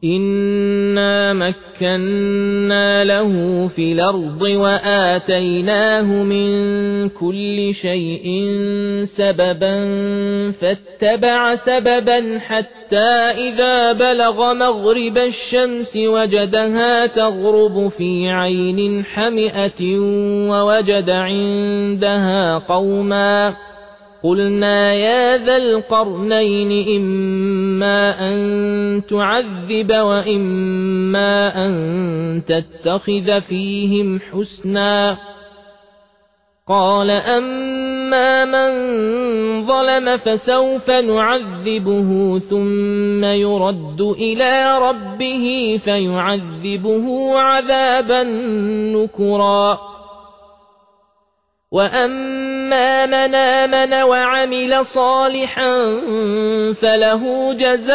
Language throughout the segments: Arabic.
إنا مكنا له في الأرض وآتيناه من كل شيء سببا فاتبع سببا حتى إذا بلغ مغرب الشمس وجدها تغرب في عين حمئة ووجد عندها قوما قلنا يا ذا القرنين إما أن تعذب وإما أن تتخذ فيهم حسنا قال أما من ظلم فسوف نعذبه ثم يرد إلى ربه فيعذبه عذابا نكرا وأما من آمن وعمل صالحا فله جزاء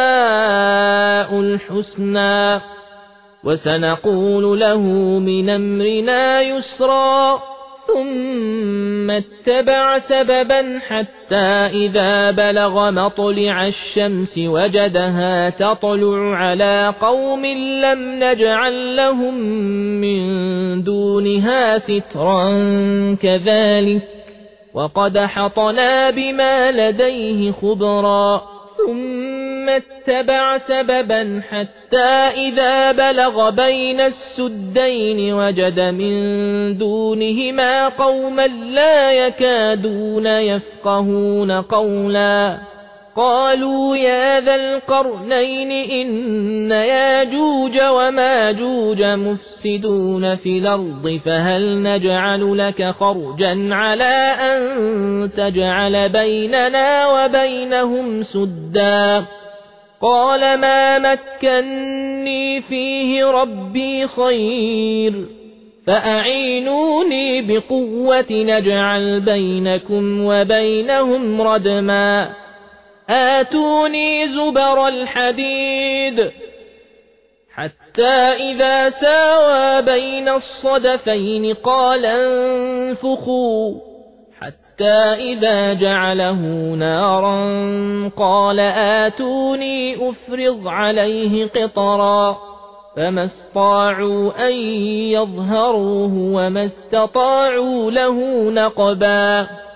الحسنى وسنقول له من أمرنا يسرا ثم اتبع سببا حتى إذا بلغ مطلع الشمس وجدها تطلع على قوم لم نجعل لهم من دونها سترا كذلك وقد حطنا بما لديه خبرا ثم اتبع سببا حتى إذا بلغ بين السدين وجد من دونهما قوما لا يكادون يفقهون قولا قالوا يا ذا القرنين إن ياجوج وماجوج مفسدون في الأرض فهل نجعل لك خرجا على أن تجعل بيننا وبينهم سدا قال ما مكني فيه ربي خير فأعينوني بقوة نجعل بينكم وبينهم ردما آتوني زبر الحديد حتى إذا ساوى بين الصدفين قال انفخوا حتى إذا جعله نارا قال آتوني أفرغ عليه قطرا فما استطاعوا أن يظهروه وما استطاعوا له نقبا